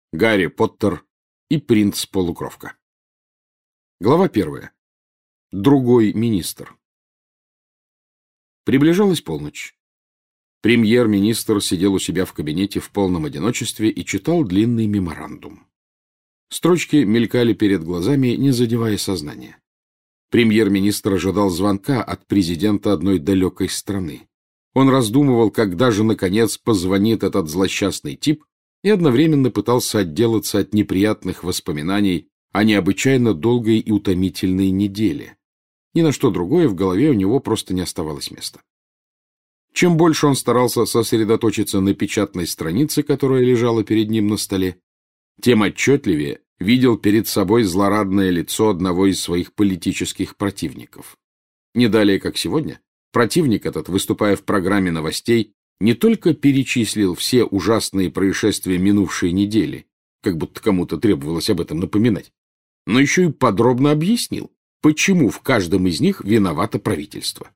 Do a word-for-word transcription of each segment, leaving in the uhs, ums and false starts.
Гарри Поттер и принц-полукровка. Глава первая. Другой министр. Приближалась полночь. Премьер-министр сидел у себя в кабинете в полном одиночестве и читал длинный меморандум. Строчки мелькали перед глазами, не задевая сознания. Премьер-министр ожидал звонка от президента одной далекой страны. Он раздумывал, когда же, наконец, позвонит этот злосчастный тип, и одновременно пытался отделаться от неприятных воспоминаний о необычайно долгой и утомительной неделе. Ни на что другое в голове у него просто не оставалось места. Чем больше он старался сосредоточиться на печатной странице, которая лежала перед ним на столе, тем отчетливее видел перед собой злорадное лицо одного из своих политических противников. Не далее, как сегодня, противник этот, выступая в программе новостей, не только перечислил все ужасные происшествия минувшей недели, как будто кому-то требовалось об этом напоминать, но еще и подробно объяснил, почему в каждом из них виновато правительство.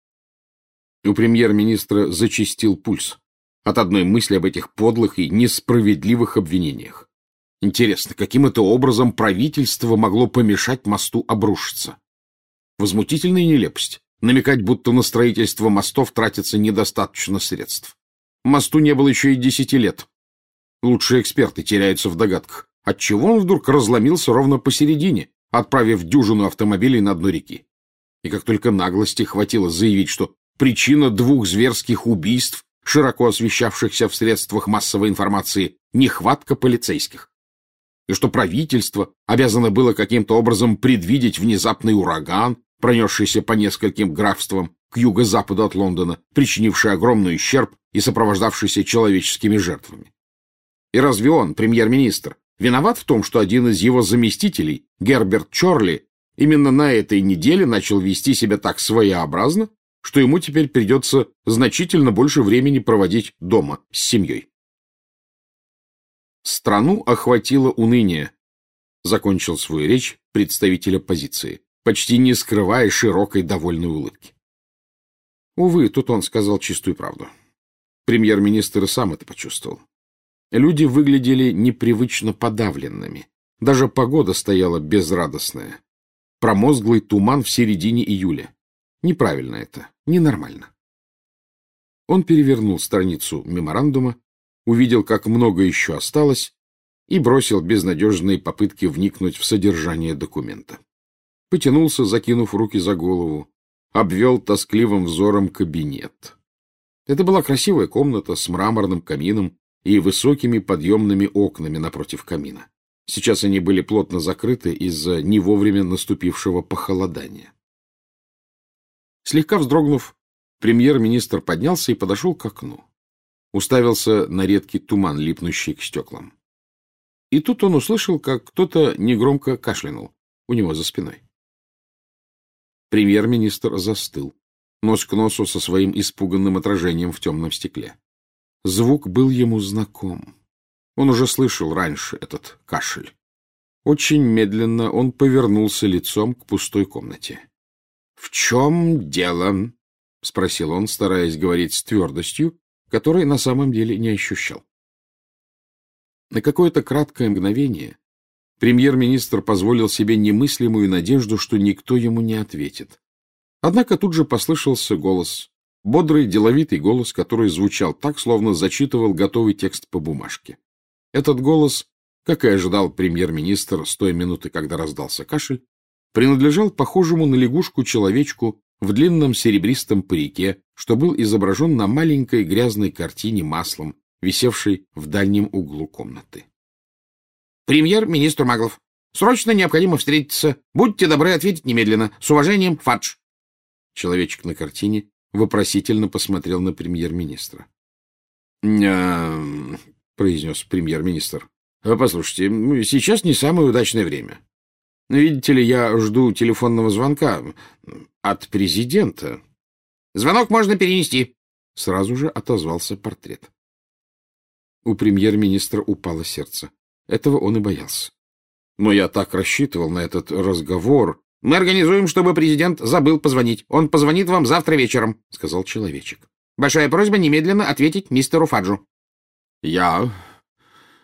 У премьер-министра зачастил пульс от одной мысли об этих подлых и несправедливых обвинениях. Интересно, каким это образом правительство могло помешать мосту обрушиться? Возмутительная нелепость. Намекать, будто на строительство мостов тратится недостаточно средств. Мосту не было еще и десяти лет. Лучшие эксперты теряются в догадках, отчего он вдруг разломился ровно посередине, отправив дюжину автомобилей на дно реки. И как только наглости хватило заявить, что причина двух зверских убийств, широко освещавшихся в средствах массовой информации, нехватка полицейских, и что правительство обязано было каким-то образом предвидеть внезапный ураган, пронесшийся по нескольким графствам к юго-западу от Лондона, причинивший огромный ущерб и сопровождавшийся человеческими жертвами. И разве он, премьер-министр, виноват в том, что один из его заместителей, Герберт Чорли, именно на этой неделе начал вести себя так своеобразно, что ему теперь придется значительно больше времени проводить дома с семьей? Страну охватило уныние, закончил свою речь представитель оппозиции, почти не скрывая широкой довольной улыбки. Увы, тут он сказал чистую правду. Премьер-министр и сам это почувствовал. Люди выглядели непривычно подавленными. Даже погода стояла безрадостная. Промозглый туман в середине июля. Неправильно это, ненормально. Он перевернул страницу меморандума, увидел, как много еще осталось, и бросил безнадежные попытки вникнуть в содержание документа. Потянулся, закинув руки за голову, обвел тоскливым взором кабинет. Это была красивая комната с мраморным камином и высокими подъемными окнами напротив камина. Сейчас они были плотно закрыты из-за не вовремя наступившего похолодания. Слегка вздрогнув, премьер-министр поднялся и подошел к окну. Уставился на редкий туман, липнущий к стеклам. И тут он услышал, как кто-то негромко кашлянул у него за спиной. Премьер-министр застыл, нос к носу со своим испуганным отражением в темном стекле. Звук был ему знаком. Он уже слышал раньше этот кашель. Очень медленно он повернулся лицом к пустой комнате. — В чем дело? — спросил он, стараясь говорить с твердостью, которой на самом деле не ощущал. На какое-то краткое мгновение премьер-министр позволил себе немыслимую надежду, что никто ему не ответит. Однако тут же послышался голос, бодрый, деловитый голос, который звучал так, словно зачитывал готовый текст по бумажке. Этот голос, как и ожидал премьер-министр с той минуты, когда раздался кашель, принадлежал похожему на лягушку-человечку в длинном серебристом парике, что был изображен на маленькой грязной картине маслом, висевшей в дальнем углу комнаты. «Премьер-министр Маглов, срочно необходимо встретиться. Будьте добры ответить немедленно. С уважением, Фадж». Человечек на картине вопросительно посмотрел на премьер-министра. «А, — произнес премьер-министр, — послушайте, сейчас не самое удачное время. Видите ли, я жду телефонного звонка от президента». «Звонок можно перенести», — сразу же отозвался портрет. У премьер-министра упало сердце. Этого он и боялся. «Но я так рассчитывал на этот разговор». «Мы организуем, чтобы президент забыл позвонить. Он позвонит вам завтра вечером», — сказал человечек. «Большая просьба немедленно ответить мистеру Фаджу». «Я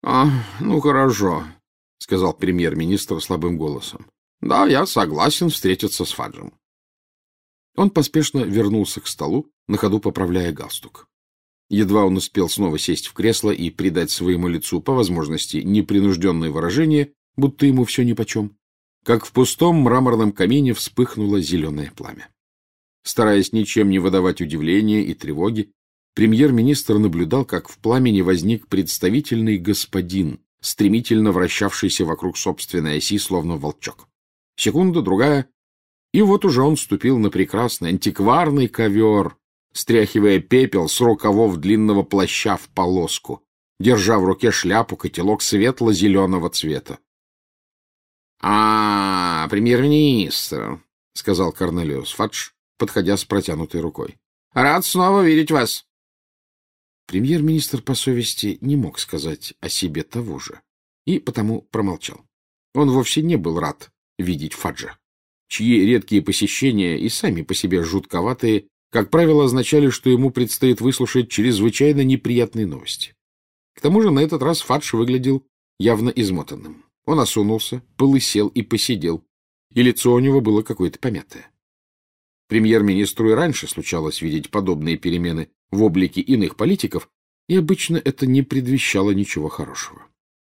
А, ну, хорошо, — сказал премьер-министр слабым голосом. — Да, я согласен встретиться с Фаджем. Он поспешно вернулся к столу, на ходу поправляя галстук. Едва он успел снова сесть в кресло и придать своему лицу, по возможности, непринужденное выражение, будто ему все нипочем, как в пустом мраморном камине вспыхнуло зеленое пламя. Стараясь ничем не выдавать удивления и тревоги, премьер-министр наблюдал, как в пламени возник представительный господин, стремительно вращавшийся вокруг собственной оси, словно волчок. Секунда, другая, и вот уже он ступил на прекрасный антикварный ковер, стряхивая пепел с рукавов длинного плаща в полоску, держа в руке шляпу-котелок светло-зеленого цвета. — А, премьер-министр, — сказал Корнелиус Фадж, подходя с протянутой рукой. — Рад снова видеть вас. Премьер-министр по совести не мог сказать о себе того же, и потому промолчал. Он вовсе не был рад видеть Фаджа, чьи редкие посещения и сами по себе жутковатые, как правило, означали, что ему предстоит выслушать чрезвычайно неприятные новости. К тому же на этот раз Фадж выглядел явно измотанным. Он осунулся, полысел и посидел, и лицо у него было какое-то помятое. Премьер-министру и раньше случалось видеть подобные перемены в облике иных политиков, и обычно это не предвещало ничего хорошего.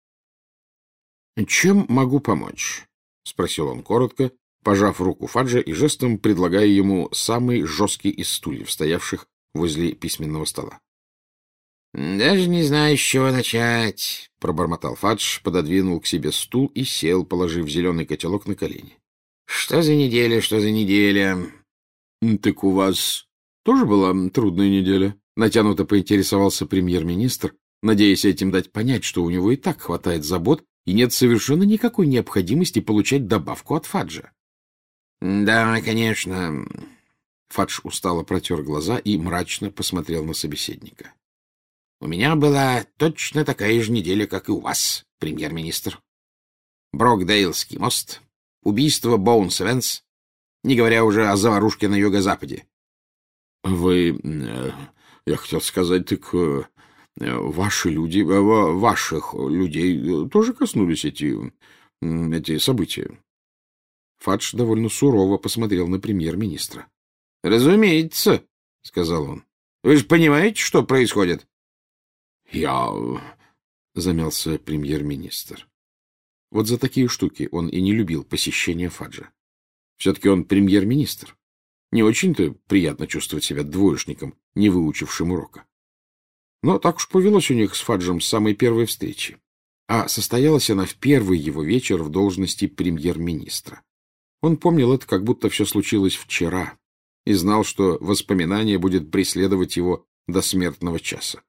— Чем могу помочь? — спросил он коротко, пожав руку Фаджа и жестом предлагая ему самый жесткий из стульев, стоявших возле письменного стола. — Даже не знаю, с чего начать, — пробормотал Фадж, пододвинул к себе стул и сел, положив зеленый котелок на колени. — Что за неделя, что за неделя? — Так у вас тоже была трудная неделя? — натянуто поинтересовался премьер-министр, надеясь этим дать понять, что у него и так хватает забот, и нет совершенно никакой необходимости получать добавку от Фаджа. — Да, конечно. Фадж устало протер глаза и мрачно посмотрел на собеседника. — У меня была точно такая же неделя, как и у вас, премьер-министр. Брокдейлский мост, убийство Боунс-Эвенс, не говоря уже о заварушке на юго-западе. — Вы, я хотел сказать, так ваши люди, ваших людей тоже коснулись эти, эти события? Фадж довольно сурово посмотрел на премьер-министра. — Разумеется, — сказал он. — Вы же понимаете, что происходит? — Я... — замялся премьер-министр. Вот за такие штуки он и не любил посещения Фаджа. Все-таки он премьер-министр. Не очень-то приятно чувствовать себя двоечником, не выучившим урока. Но так уж повелось у них с Фаджем с самой первой встречи. А состоялась она в первый его вечер в должности премьер-министра. Он помнил это, как будто все случилось вчера, и знал, что воспоминание будет преследовать его до смертного часа.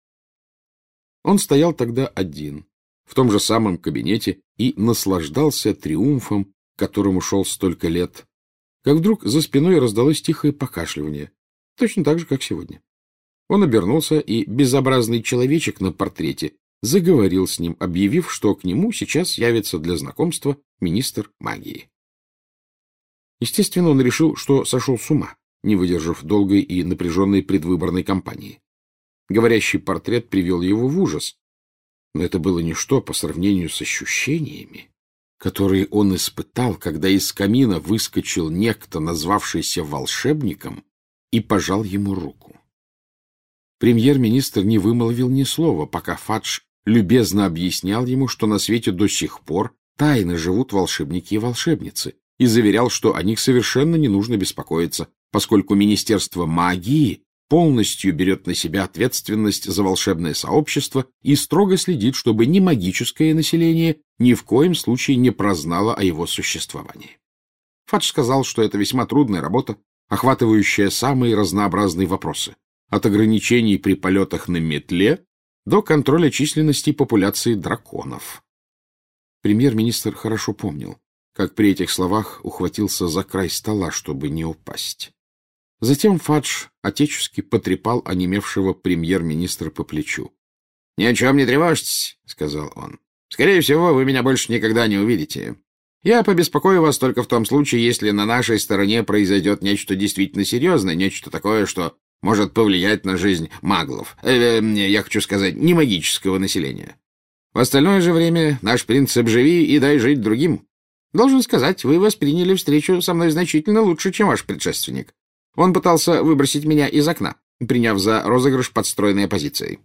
Он стоял тогда один, в том же самом кабинете, и наслаждался триумфом, к которому шел столько лет, как вдруг за спиной раздалось тихое покашливание, точно так же, как сегодня. Он обернулся, и безобразный человечек на портрете заговорил с ним, объявив, что к нему сейчас явится для знакомства министр магии. Естественно, он решил, что сошел с ума, не выдержав долгой и напряженной предвыборной кампании. Говорящий портрет привел его в ужас, но это было ничто по сравнению с ощущениями, которые он испытал, когда из камина выскочил некто, назвавшийся волшебником, и пожал ему руку. Премьер-министр не вымолвил ни слова, пока Фадж любезно объяснял ему, что на свете до сих пор тайно живут волшебники и волшебницы, и заверял, что о них совершенно не нужно беспокоиться, поскольку Министерство магии полностью берет на себя ответственность за волшебное сообщество и строго следит, чтобы ни магическое население ни в коем случае не прознало о его существовании. Фадж сказал, что это весьма трудная работа, охватывающая самые разнообразные вопросы, от ограничений при полетах на метле до контроля численности популяции драконов. Премьер-министр хорошо помнил, как при этих словах ухватился за край стола, чтобы не упасть. Затем Фадж отечески потрепал онемевшего премьер-министра по плечу. — Ни о чем не тревожьтесь, — сказал он. — Скорее всего, вы меня больше никогда не увидите. Я побеспокою вас только в том случае, если на нашей стороне произойдет нечто действительно серьезное, нечто такое, что может повлиять на жизнь маглов. Э, я хочу сказать, не магического населения. В остальное же время наш принцип «живи и дай жить другим». Должен сказать, вы восприняли встречу со мной значительно лучше, чем ваш предшественник. Он пытался выбросить меня из окна, приняв за розыгрыш подстроенной оппозицией.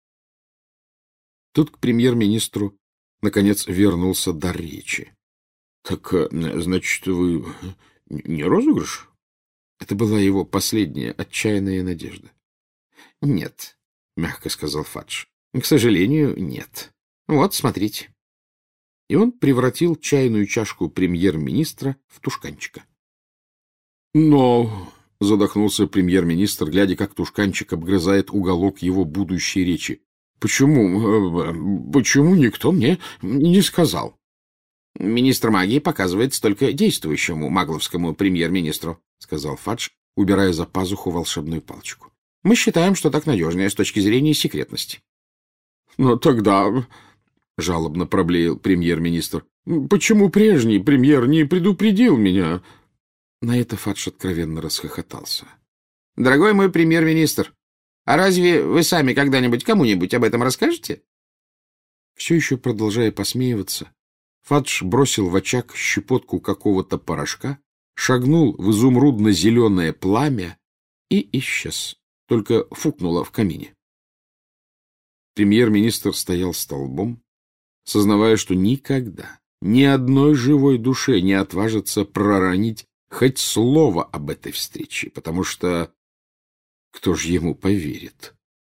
Тут к премьер-министру наконец вернулся дар речи. — Так, значит, вы не розыгрыш? Это была его последняя отчаянная надежда. — Нет, — мягко сказал Фадж. — К сожалению, нет. Вот, смотрите. И он превратил чайную чашку премьер-министра в тушканчика. — Но... — задохнулся премьер-министр, глядя, как тушканчик обгрызает уголок его будущей речи. — Почему... почему никто мне не сказал? — Министр магии показывается только действующему магловскому премьер-министру, — сказал Фадж, убирая за пазуху волшебную палочку. — Мы считаем, что так надежнее с точки зрения секретности. — Но тогда... — жалобно проблеял премьер-министр. — Почему прежний премьер не предупредил меня? На это Фадж откровенно расхохотался. — Дорогой мой премьер-министр, а разве вы сами когда-нибудь кому-нибудь об этом расскажете? Все еще продолжая посмеиваться, Фадж бросил в очаг щепотку какого-то порошка, шагнул в изумрудно-зеленое пламя и исчез, только фукнуло в камине. Премьер-министр стоял столбом, сознавая, что никогда ни одной живой душе не отважится проронить хоть слово об этой встрече, потому что кто же ему поверит?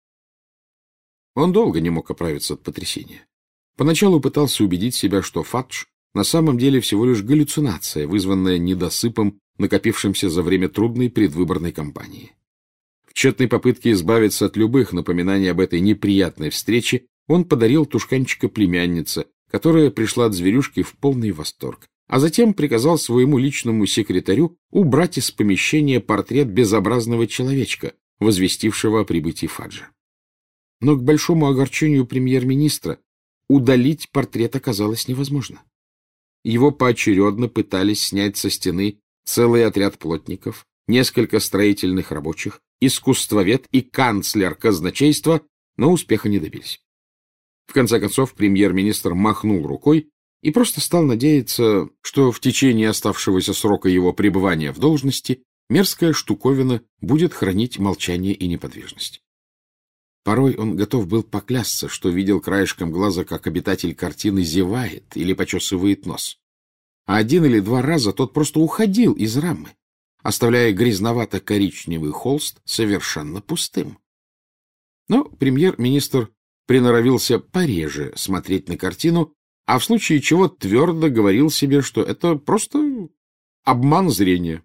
Он долго не мог оправиться от потрясения. Поначалу пытался убедить себя, что Фадж на самом деле всего лишь галлюцинация, вызванная недосыпом, накопившимся за время трудной предвыборной кампании. В тщетной попытке избавиться от любых напоминаний об этой неприятной встрече он подарил тушканчика племяннице, которая пришла от зверюшки в полный восторг, а затем приказал своему личному секретарю убрать из помещения портрет безобразного человечка, возвестившего о прибытии Фаджа. Но к большому огорчению премьер-министра удалить портрет оказалось невозможно. Его поочередно пытались снять со стены целый отряд плотников, несколько строительных рабочих, искусствовед и канцлер казначейства, но успеха не добились. В конце концов, премьер-министр махнул рукой и просто стал надеяться, что в течение оставшегося срока его пребывания в должности мерзкая штуковина будет хранить молчание и неподвижность. Порой он готов был поклясться, что видел краешком глаза, как обитатель картины зевает или почесывает нос. А один или два раза тот просто уходил из рамы, оставляя грязновато-коричневый холст совершенно пустым. Но премьер-министр приноровился пореже смотреть на картину, а в случае чего твердо говорил себе, что это просто обман зрения.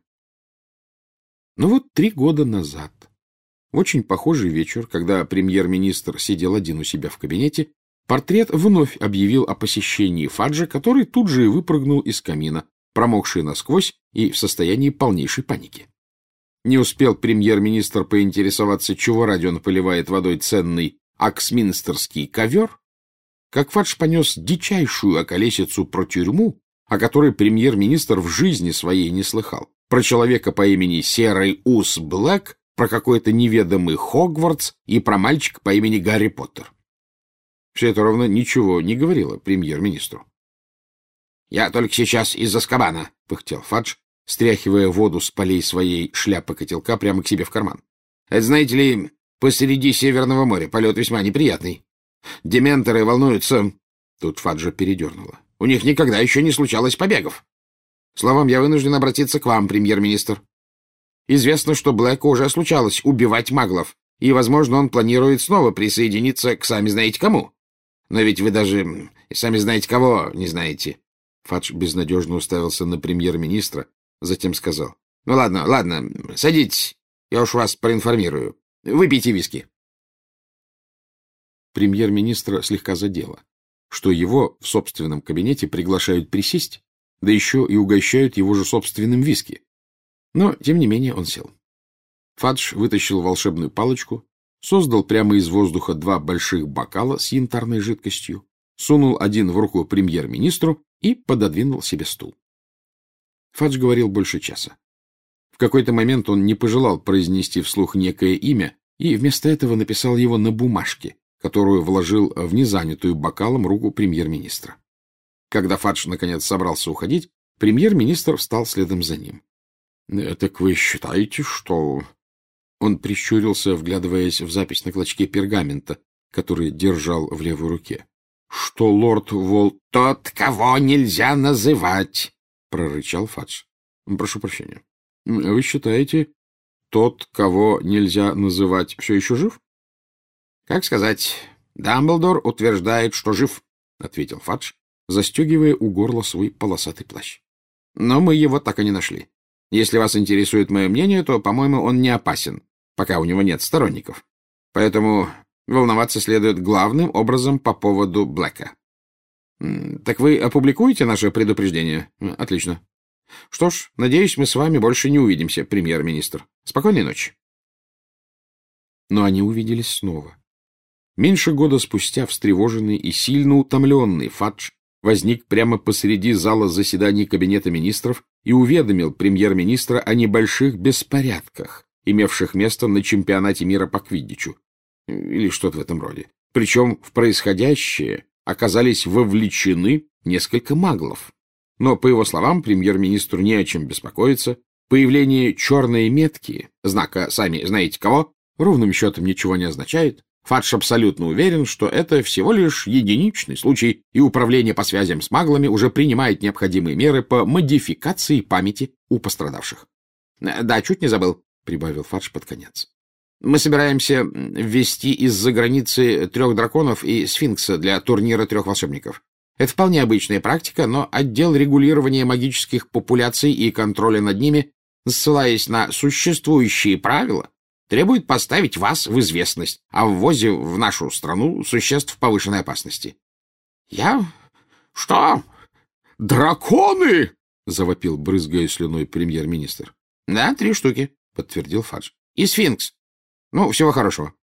Но вот три года назад, в очень похожий вечер, когда премьер-министр сидел один у себя в кабинете, портрет вновь объявил о посещении Фаджа, который тут же и выпрыгнул из камина, промокший насквозь и в состоянии полнейшей паники. Не успел премьер-министр поинтересоваться, чего ради он поливает водой ценный аксминстерский ковер, как Фадж понес дичайшую околесицу про тюрьму, о которой премьер-министр в жизни своей не слыхал, про человека по имени Серый Ус Блэк, про какой-то неведомый Хогвартс и про мальчика по имени Гарри Поттер. Все это ровно ничего не говорило премьер-министру. — Я только сейчас из Азкабана, — пыхтел Фадж, стряхивая воду с полей своей шляпы-котелка прямо к себе в карман. — Это, знаете ли, посреди Северного моря полет весьма неприятный. Дементоры волнуются... Тут Фаджа передернуло. У них никогда еще не случалось побегов. Словом, я вынужден обратиться к вам, премьер-министр. Известно, что Блэку уже случалось убивать маглов, и, возможно, он планирует снова присоединиться к сами знаете кому. Но ведь вы даже сами знаете кого не знаете. Фадж безнадежно уставился на премьер-министра, затем сказал. — Ну ладно, ладно, садитесь, я уж вас проинформирую. Выпейте виски. Премьер-министра слегка задело, что его в собственном кабинете приглашают присесть, да еще и угощают его же собственным виски. Но, тем не менее, он сел. Фадж вытащил волшебную палочку, создал прямо из воздуха два больших бокала с янтарной жидкостью, сунул один в руку премьер-министру и пододвинул себе стул. Фадж говорил больше часа. В какой-то момент он не пожелал произнести вслух некое имя и вместо этого написал его на бумажке, которую вложил в незанятую бокалом руку премьер-министра. Когда Фадж наконец собрался уходить, премьер-министр встал следом за ним. — Так вы считаете, что... Он прищурился, вглядываясь в запись на клочке пергамента, который держал в левой руке. — Что лорд Вол... — Тот, кого нельзя называть! — прорычал Фадж. — Прошу прощения. Вы считаете, тот, кого нельзя называть, все еще жив? — Как сказать, Дамблдор утверждает, что жив, — ответил Фадж, застегивая у горла свой полосатый плащ. — Но мы его так и не нашли. Если вас интересует мое мнение, то, по-моему, он не опасен, пока у него нет сторонников. Поэтому волноваться следует главным образом по поводу Блэка. — Так вы опубликуете наше предупреждение? — Отлично. Что ж, надеюсь, мы с вами больше не увидимся, премьер-министр. Спокойной ночи. Но они увиделись снова. Меньше года спустя встревоженный и сильно утомленный Фадж возник прямо посреди зала заседаний Кабинета министров и уведомил премьер-министра о небольших беспорядках, имевших место на чемпионате мира по квиддичу, или что-то в этом роде. Причем в происходящее оказались вовлечены несколько маглов. Но, по его словам, премьер-министру не о чем беспокоиться. Появление черной метки, знака сами знаете кого, ровным счетом ничего не означает. Фадж абсолютно уверен, что это всего лишь единичный случай, и управление по связям с маглами уже принимает необходимые меры по модификации памяти у пострадавших. — Да, чуть не забыл, — прибавил Фадж под конец. — Мы собираемся ввести из-за границы трех драконов и сфинкса для турнира трех волшебников. Это вполне обычная практика, но отдел регулирования магических популяций и контроля над ними, ссылаясь на существующие правила, требует поставить вас в известность о ввозе в нашу страну существ повышенной опасности. — Я? Что? Драконы? — завопил, брызгая слюной, премьер-министр. — Да, три штуки, — подтвердил Фадж. — И сфинкс. Ну, всего хорошего.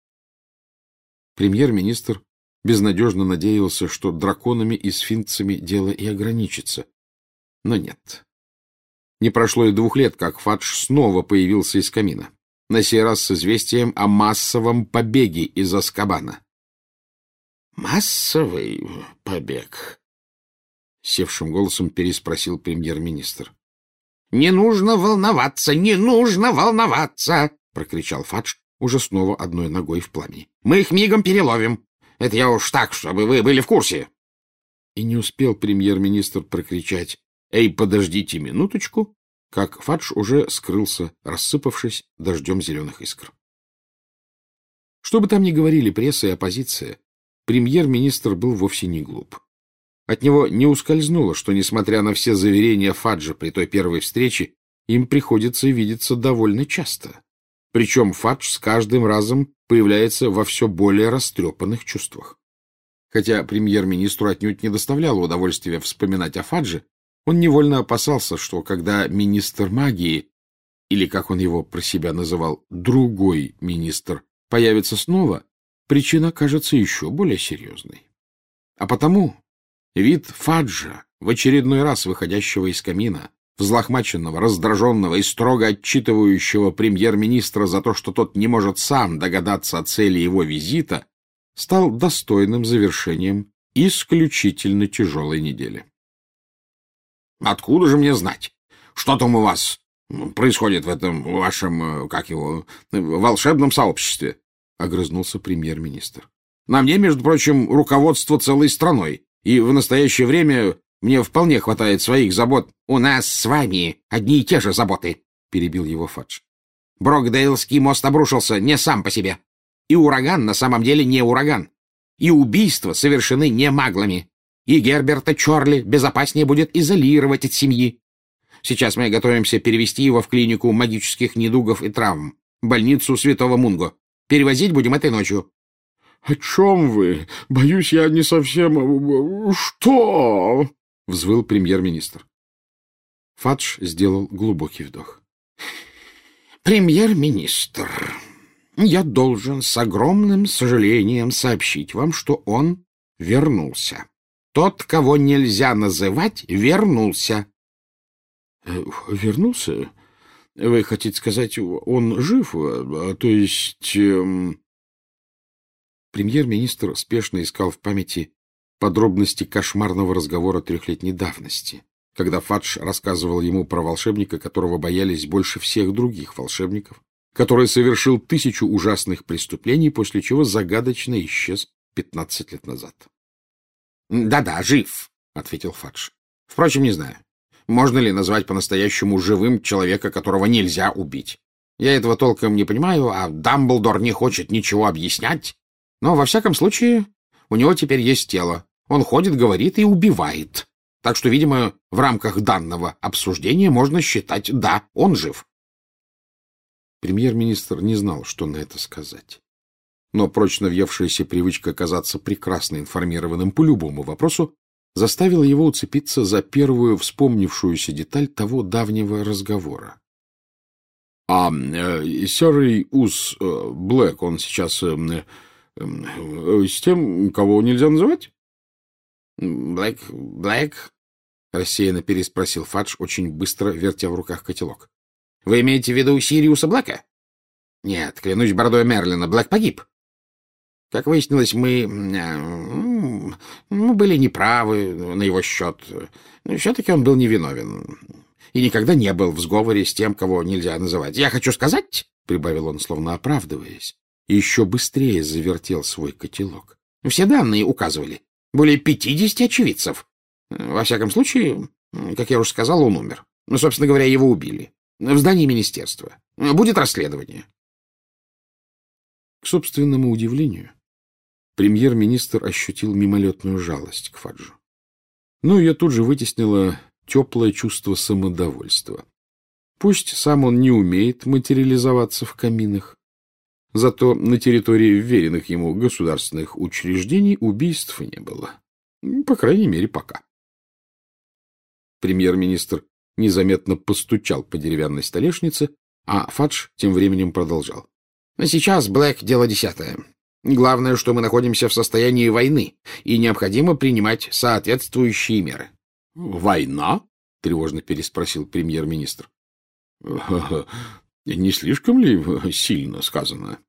Премьер-министр безнадежно надеялся, что драконами и сфинксами дело и ограничится. Но нет. Не прошло и двух лет, как Фадж снова появился из камина. На сей раз с известием о массовом побеге из Азкабана. — Массовый побег? — севшим голосом переспросил премьер-министр. — Не нужно волноваться, не нужно волноваться! — прокричал Фадж, уже снова одной ногой в пламени. — Мы их мигом переловим. Это я уж так, чтобы вы были в курсе. И не успел премьер-министр прокричать: «Эй, подождите минуточку!», как Фадж уже скрылся, рассыпавшись дождем зеленых искр. Что бы там ни говорили пресса и оппозиция, премьер-министр был вовсе не глуп. От него не ускользнуло, что, несмотря на все заверения Фаджа при той первой встрече, им приходится видеться довольно часто. Причем Фадж с каждым разом появляется во все более растрепанных чувствах. Хотя премьер-министру отнюдь не доставляло удовольствия вспоминать о Фадже, он невольно опасался, что когда министр магии, или, как он его про себя называл, другой министр, появится снова, причина кажется еще более серьезной. А потому вид Фаджа, в очередной раз выходящего из камина, взлохмаченного, раздраженного и строго отчитывающего премьер-министра за то, что тот не может сам догадаться о цели его визита, стал достойным завершением исключительно тяжелой недели. — Откуда же мне знать, что там у вас происходит в этом вашем, как его, волшебном сообществе? — огрызнулся премьер-министр. — На мне, между прочим, руководство целой страной, и в настоящее время мне вполне хватает своих забот. — У нас с вами одни и те же заботы, — перебил его Фадж. — Брокдейлский мост обрушился не сам по себе. И ураган на самом деле не ураган. И убийства совершены не маглами. И Герберта Чорли безопаснее будет изолировать от семьи. Сейчас мы готовимся перевести его в клинику магических недугов и травм, больницу Святого Мунго. Перевозить будем этой ночью. — О чем вы? Боюсь, я не совсем... Что? — взвыл премьер-министр. Фадж сделал глубокий вдох. — Премьер-министр, я должен с огромным сожалением сообщить вам, что он вернулся. Тот, кого нельзя называть, вернулся. — Вернулся? Вы хотите сказать, он жив? То есть... Премьер-министр спешно искал в памяти подробности кошмарного разговора трехлетней давности, когда Фадж рассказывал ему про волшебника, которого боялись больше всех других волшебников, который совершил тысячу ужасных преступлений, после чего загадочно исчез пятнадцать лет назад. «Да — Да-да, жив, — ответил Фадж. — Впрочем, не знаю, можно ли назвать по-настоящему живым человека, которого нельзя убить. Я этого толком не понимаю, а Дамблдор не хочет ничего объяснять. Но, во всяком случае, у него теперь есть тело. Он ходит, говорит и убивает. Так что, видимо, в рамках данного обсуждения можно считать, да, он жив». Премьер-министр не знал, что на это сказать. Но прочно въевшаяся привычка казаться прекрасно информированным по любому вопросу заставила его уцепиться за первую вспомнившуюся деталь того давнего разговора. — А э, серый ус э, Блэк, он сейчас э, э, с тем, кого нельзя называть? — Блэк, Блэк? — рассеянно переспросил Фадж, очень быстро вертя в руках котелок. — Вы имеете в виду Сириуса Блэка? — Нет, клянусь бородой Мерлина, Блэк погиб. Как выяснилось, мы, мы были неправы на его счет. Но все-таки он был невиновен и никогда не был в сговоре с тем, кого нельзя называть. Я хочу сказать, — прибавил он, словно оправдываясь, и еще быстрее завертел свой котелок. Все данные указывали. Более пятидесяти очевидцев. Во всяком случае, как я уже сказал, он умер. Ну, собственно говоря, его убили. В здании министерства. Будет расследование. К собственному удивлению, премьер-министр ощутил мимолетную жалость к Фаджу. Но ее тут же вытеснило теплое чувство самодовольства. Пусть сам он не умеет материализоваться в каминах, зато на территории вверенных ему государственных учреждений убийств не было. По крайней мере, пока. Премьер-министр незаметно постучал по деревянной столешнице, а Фадж тем временем продолжал. — Сейчас, Блэк, дело десятое. Главное, что мы находимся в состоянии войны, и необходимо принимать соответствующие меры. — Война? — тревожно переспросил премьер-министр. — Не слишком ли сильно сказано?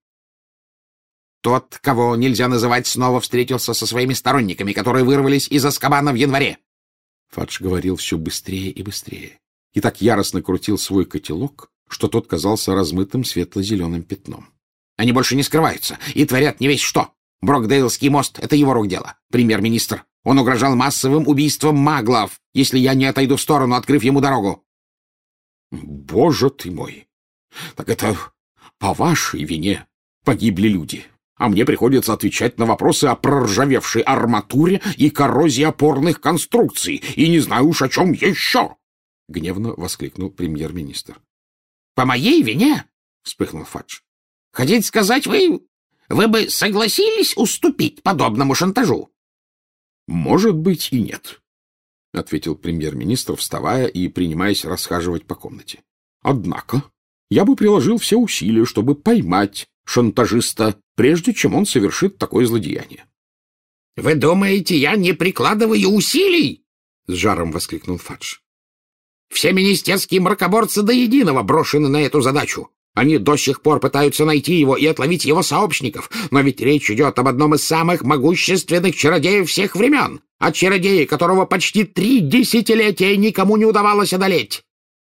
— Тот, кого нельзя называть, снова встретился со своими сторонниками, которые вырвались из Азкабана в январе. Фадж говорил все быстрее и быстрее, и так яростно крутил свой котелок, что тот казался размытым светло-зеленым пятном. Они больше не скрываются и творят не весь что. Брокдейлский мост — это его рук дело. Премьер-министр. Он угрожал массовым убийством маглов, если я не отойду в сторону, открыв ему дорогу. — Боже ты мой! Так это по вашей вине погибли люди, а мне приходится отвечать на вопросы о проржавевшей арматуре и коррозии опорных конструкций, и не знаю уж о чем еще! — гневно воскликнул премьер-министр. — По моей вине? — вспыхнул Фадж. — Хотите сказать, вы... вы бы согласились уступить подобному шантажу? — Может быть и нет, — ответил премьер-министр, вставая и принимаясь расхаживать по комнате. — Однако я бы приложил все усилия, чтобы поймать шантажиста, прежде чем он совершит такое злодеяние. — Вы думаете, я не прикладываю усилий? — с жаром воскликнул Фадж. — Все министерские мракоборцы до единого брошены на эту задачу. Они до сих пор пытаются найти его и отловить его сообщников, но ведь речь идет об одном из самых могущественных чародеев всех времен, о чародее, которого почти три десятилетия никому не удавалось одолеть.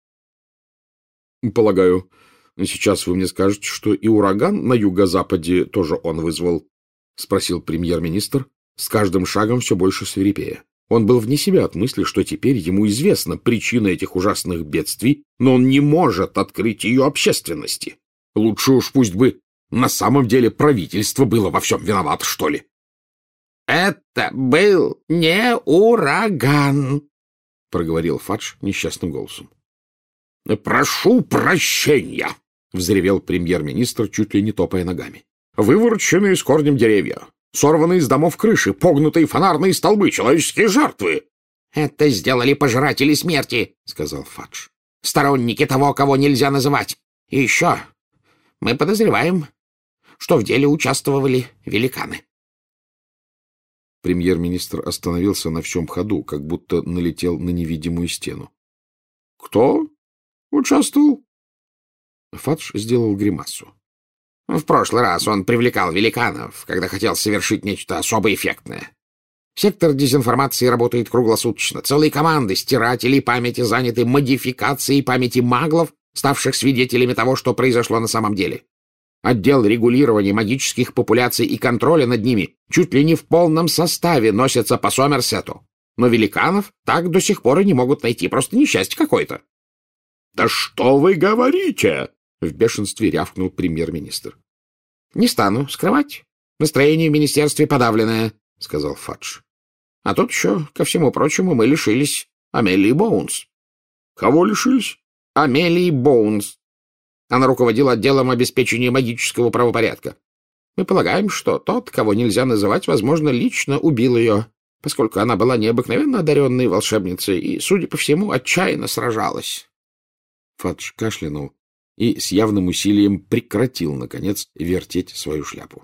— Полагаю, сейчас вы мне скажете, что и ураган на юго-западе тоже он вызвал? — спросил премьер-министр, с каждым шагом все больше свирепея. Он был вне себя от мысли, что теперь ему известна причина этих ужасных бедствий, но он не может открыть ее общественности. Лучше уж пусть бы на самом деле правительство было во всем виновато, что ли. — Это был не ураган, — проговорил Фадж несчастным голосом. — Прошу прощения, — взревел премьер-министр, чуть ли не топая ногами. — Вывороченные с корнем деревья, сорванные с домов крыши, погнутые фонарные столбы, человеческие жертвы. — Это сделали пожиратели смерти, — сказал Фадж. — Сторонники того, кого нельзя называть. И еще мы подозреваем, что в деле участвовали великаны. Премьер-министр остановился на всем ходу, как будто налетел на невидимую стену. — Кто участвовал? Фадж сделал гримасу. В прошлый раз он привлекал великанов, когда хотел совершить нечто особо эффектное. Сектор дезинформации работает круглосуточно. Целые команды стирателей памяти заняты модификацией памяти маглов, ставших свидетелями того, что произошло на самом деле. Отдел регулирования магических популяций и контроля над ними чуть ли не в полном составе носятся по Сомерсету. Но великанов так до сих пор и не могут найти. Просто несчастье какое-то. — Да что вы говорите? — в бешенстве рявкнул премьер-министр. — Не стану скрывать. Настроение в министерстве подавленное, — сказал Фадж. — А тут еще, ко всему прочему, мы лишились Амелии Боунс. — Кого лишились? — Амелии Боунс. Она руководила отделом обеспечения магического правопорядка. Мы полагаем, что тот, кого нельзя называть, возможно, лично убил ее, поскольку она была необыкновенно одаренной волшебницей и, судя по всему, отчаянно сражалась. Фадж кашлянул и с явным усилием прекратил, наконец, вертеть свою шляпу.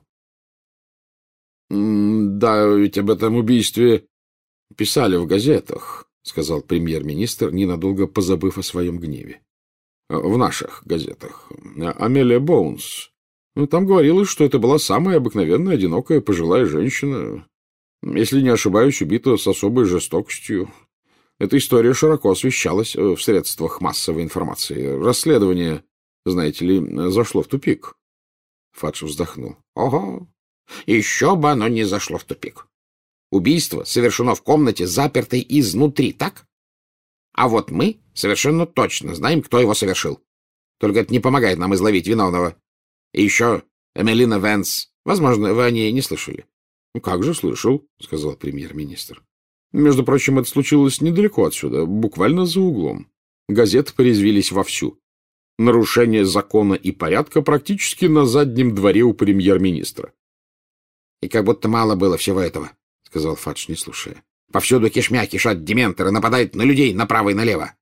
— Да, ведь об этом убийстве писали в газетах, — сказал премьер-министр, ненадолго позабыв о своем гневе. — В наших газетах. Амелия Боунс. Там говорилось, что это была самая обыкновенная, одинокая пожилая женщина. Если не ошибаюсь, убита с особой жестокостью. Эта история широко освещалась в средствах массовой информации. Расследование, знаете ли, зашло в тупик. Фадж вздохнул. — Ого! Еще бы оно не зашло в тупик. Убийство совершено в комнате, запертой изнутри, так? А вот мы совершенно точно знаем, кто его совершил. Только это не помогает нам изловить виновного. И еще Эмилина Венс. Возможно, вы о ней не слышали. — Как же слышал, — сказал премьер-министр. — Между прочим, это случилось недалеко отсюда, буквально за углом. Газеты порезвились вовсю. Нарушение закона и порядка практически на заднем дворе у премьер-министра. — И как будто мало было всего этого, — сказал Фадж, не слушая. — Повсюду кишмя кишат дементоры, нападают на людей направо и налево.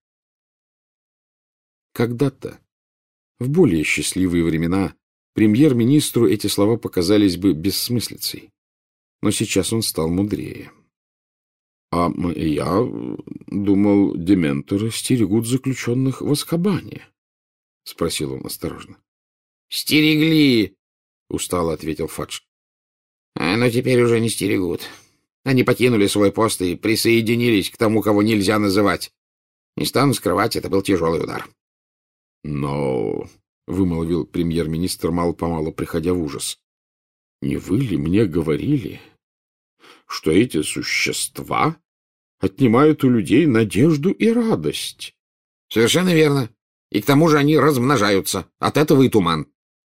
Когда-то, в более счастливые времена, премьер-министру эти слова показались бы бессмыслицей. Но сейчас он стал мудрее. — А я думал, дементоры стерегут заключенных в Азкабане, — спросил он осторожно. — Стерегли, — устало ответил Фадж. — Но теперь уже не стерегут. Они покинули свой пост и присоединились к тому, кого нельзя называть. Не стану скрывать, это был тяжелый удар. — Но, — вымолвил премьер-министр, мало-помалу приходя в ужас, — не вы ли мне говорили, что эти существа отнимают у людей надежду и радость? — Совершенно верно. И к тому же они размножаются. От этого и туман.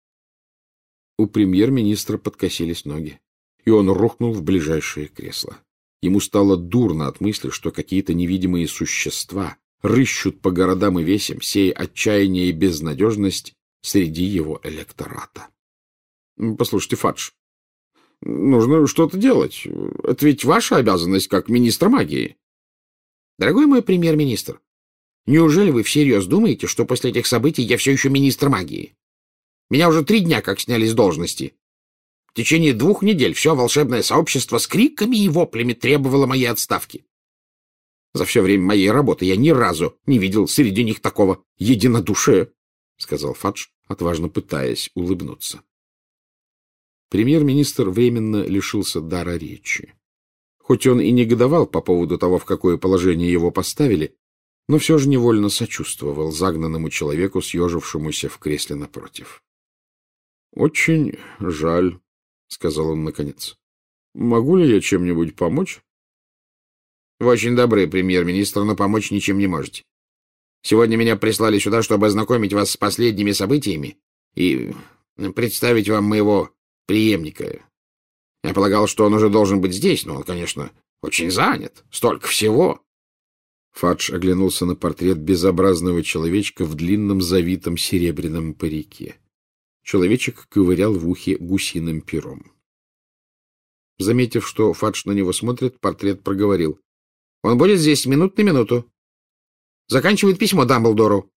У премьер-министра подкосились ноги, и он рухнул в ближайшее кресло. Ему стало дурно от мысли, что какие-то невидимые существа рыщут по городам и весям, сея отчаяние и безнадежность среди его электората. — Послушайте, Фадж, нужно что-то делать. Это ведь ваша обязанность как министра магии. — Дорогой мой премьер-министр, неужели вы всерьез думаете, что после этих событий я все еще министр магии? Меня уже три дня как сняли с должности. В течение двух недель все волшебное сообщество с криками и воплями требовало моей отставки. За все время моей работы я ни разу не видел среди них такого единодушия, — сказал Фадж, отважно пытаясь улыбнуться. Премьер-министр временно лишился дара речи. Хоть он и негодовал по поводу того, в какое положение его поставили, но все же невольно сочувствовал загнанному человеку, съежившемуся в кресле напротив. — Очень жаль, — сказал он наконец. — Могу ли я чем-нибудь помочь? — Вы очень добры, премьер-министр, но помочь ничем не можете. Сегодня меня прислали сюда, чтобы ознакомить вас с последними событиями и представить вам моего преемника. Я полагал, что он уже должен быть здесь, но он, конечно, очень занят. Столько всего. Фадж оглянулся на портрет безобразного человечка в длинном завитом серебряном парике. Человечек ковырял в ухе гусиным пером. Заметив, что Фадж на него смотрит, портрет проговорил. — Он будет здесь минут на минуту. Заканчивает письмо Дамблдору.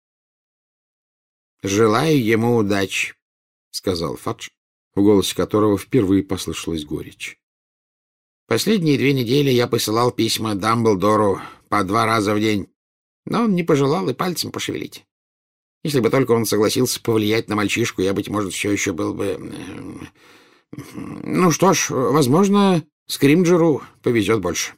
— Желаю ему удачи, — сказал Фадж, в голосе которого впервые послышалась горечь. — Последние две недели я посылал письма Дамблдору по два раза в день, но он не пожелал и пальцем пошевелить. Если бы только он согласился повлиять на мальчишку, я, быть может, все еще был бы... Ну что ж, возможно, Скримджеру повезет больше.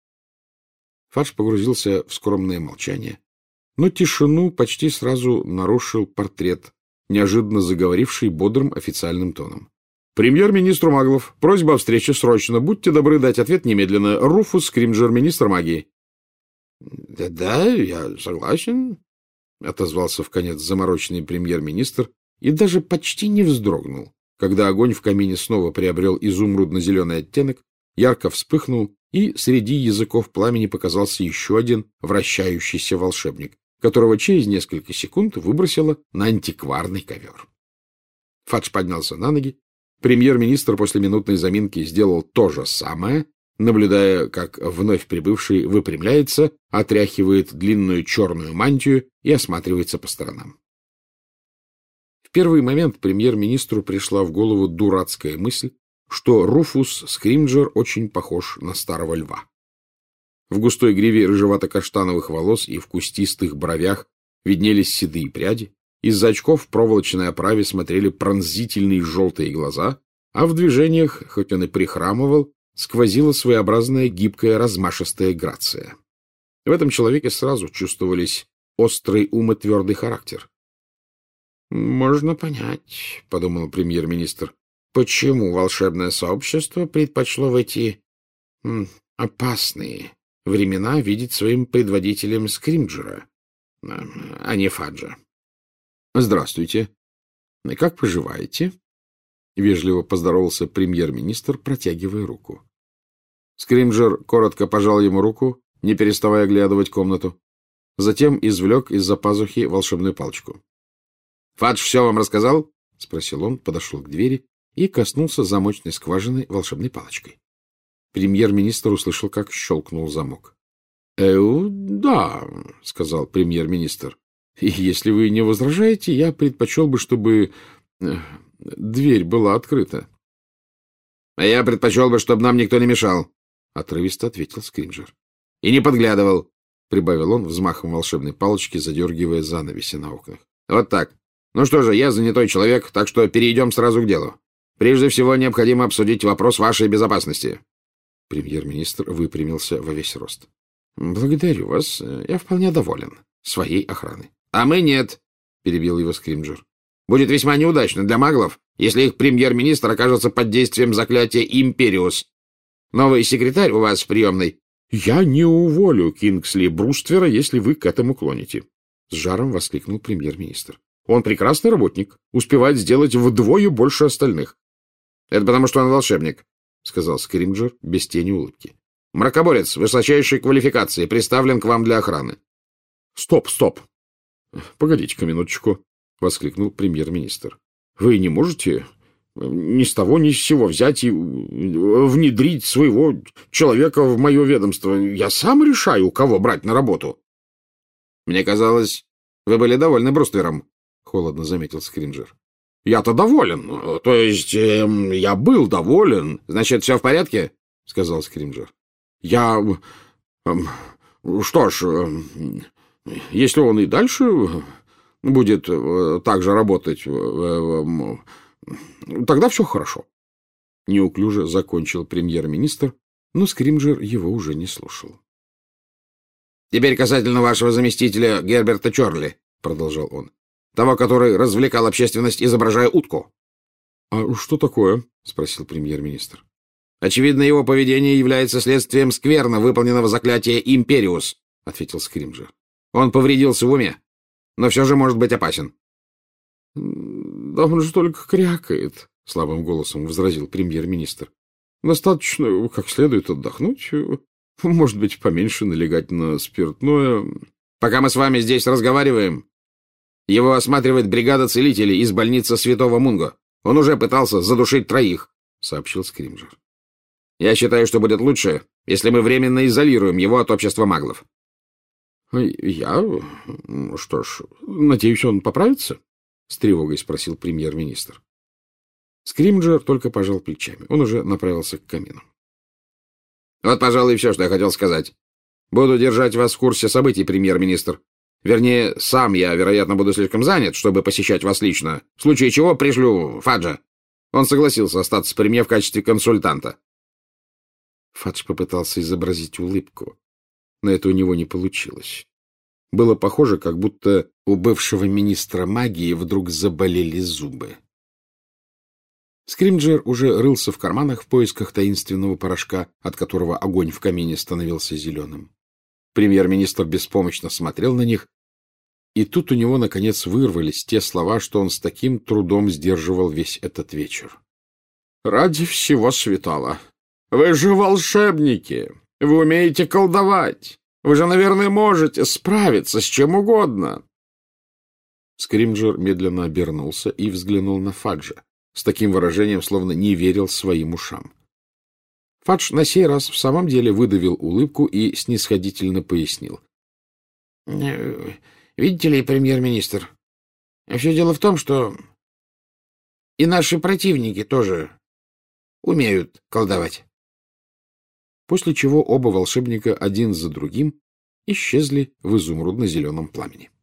Фадж погрузился в скромное молчание, но тишину почти сразу нарушил портрет, неожиданно заговоривший бодрым официальным тоном. «Премьер-министру Маглов. Просьба о встрече срочно. Будьте добры дать ответ немедленно. Руфус Скримджер, министр магии». Да, да, я согласен, — отозвался вконец замороченный премьер-министр и даже почти не вздрогнул, когда огонь в камине снова приобрел изумрудно-зеленый оттенок, ярко вспыхнул, и среди языков пламени показался еще один вращающийся волшебник, которого через несколько секунд выбросило на антикварный ковер. Фадж поднялся на ноги. Премьер-министр после минутной заминки сделал то же самое, наблюдая, как вновь прибывший выпрямляется, отряхивает длинную черную мантию и осматривается по сторонам. В первый момент премьер-министру пришла в голову дурацкая мысль, что Руфус Скримджер очень похож на старого льва. В густой гриве рыжевато-каштановых волос и в кустистых бровях виднелись седые пряди, из-за очков в проволочной оправе смотрели пронзительные желтые глаза, а в движениях, хоть он и прихрамывал, сквозила своеобразная гибкая размашистая грация. В этом человеке сразу чувствовались острый ум и твердый характер. «Можно понять, — подумал премьер-министр, — почему волшебное сообщество предпочло в эти м, опасные времена видеть своим предводителем Скримджера, а не Фаджа. — Здравствуйте. Как поживаете? — вежливо поздоровался премьер-министр, протягивая руку. Скримджер коротко пожал ему руку, не переставая оглядывать комнату. Затем извлек из-за пазухи волшебную палочку. — Фадж все вам рассказал? — спросил он, подошел к двери и коснулся замочной скважины волшебной палочкой. Премьер-министр услышал, как щелкнул замок. — Э, да, — сказал премьер-министр. — Если вы не возражаете, я предпочел бы, чтобы э, дверь была открыта. — А я предпочел бы, чтобы нам никто не мешал, — отрывисто ответил Скримджер. — И не подглядывал, — прибавил он взмахом волшебной палочки, задергивая занавеси на окнах. — Вот так. Ну что же, я занятой человек, так что перейдем сразу к делу. Прежде всего, необходимо обсудить вопрос вашей безопасности. Премьер-министр выпрямился во весь рост. — Благодарю вас. Я вполне доволен своей охраной. — А мы нет, — перебил его Скримджер. — Будет весьма неудачно для маглов, если их премьер-министр окажется под действием заклятия Империус. Новый секретарь у вас в приемной. — Я не уволю Кингсли Бруствера, если вы к этому клоните, — с жаром воскликнул премьер-министр. — Он прекрасный работник, успевает сделать вдвое больше остальных. — Это потому, что он волшебник, — сказал Скримджер без тени улыбки. — Мракоборец высочайшей квалификации представлен к вам для охраны. — Стоп, стоп! — Погодите-ка минуточку, — воскликнул премьер-министр. — Вы не можете ни с того ни с сего взять и внедрить своего человека в мое ведомство. Я сам решаю, кого брать на работу. — Мне казалось, вы были довольны Бруствером, — холодно заметил Скримджер. — Я-то доволен. То есть э, я был доволен. — Значит, все в порядке? — сказал Скримджер. — Я... Э, что ж, э, если он и дальше будет э, так же работать, э, э, тогда все хорошо. Неуклюже закончил премьер-министр, но Скримджер его уже не слушал. — Теперь касательно вашего заместителя Герберта Чорли, — продолжал он. Того, который развлекал общественность, изображая утку. — А что такое? — спросил премьер-министр. — Очевидно, его поведение является следствием скверно выполненного заклятия Империус, — ответил Скримджер. — Он повредился в уме, но все же может быть опасен. — Да он же только крякает, — слабым голосом возразил премьер-министр. — Достаточно как следует отдохнуть, может быть, поменьше налегать на спиртное. — Пока мы с вами здесь разговариваем, его осматривает бригада целителей из больницы Святого Мунго. Он уже пытался задушить троих, — сообщил Скримджер. Я считаю, что будет лучше, если мы временно изолируем его от общества маглов. — Я... Что ж, надеюсь, он поправится? — с тревогой спросил премьер-министр. Скримджер только пожал плечами. Он уже направился к камину. — Вот, пожалуй, все, что я хотел сказать. Буду держать вас в курсе событий, премьер-министр. Вернее, сам я, вероятно, буду слишком занят, чтобы посещать вас лично, в случае чего пришлю Фаджа. Он согласился остаться при мне в качестве консультанта. Фадж попытался изобразить улыбку, но это у него не получилось. Было похоже, как будто у бывшего министра магии вдруг заболели зубы. Скримджер уже рылся в карманах в поисках таинственного порошка, от которого огонь в камине становился зеленым. Премьер-министр беспомощно смотрел на них, и тут у него, наконец, вырвались те слова, что он с таким трудом сдерживал весь этот вечер. «Ради всего святого! Вы же волшебники! Вы умеете колдовать! Вы же, наверное, можете справиться с чем угодно!» Скримджер медленно обернулся и взглянул на Фаджа с таким выражением, словно не верил своим ушам. Фадж на сей раз в самом деле выдавил улыбку и снисходительно пояснил. — Видите ли, премьер-министр, все дело в том, что и наши противники тоже умеют колдовать. После чего оба волшебника один за другим исчезли в изумрудно-зеленом пламени.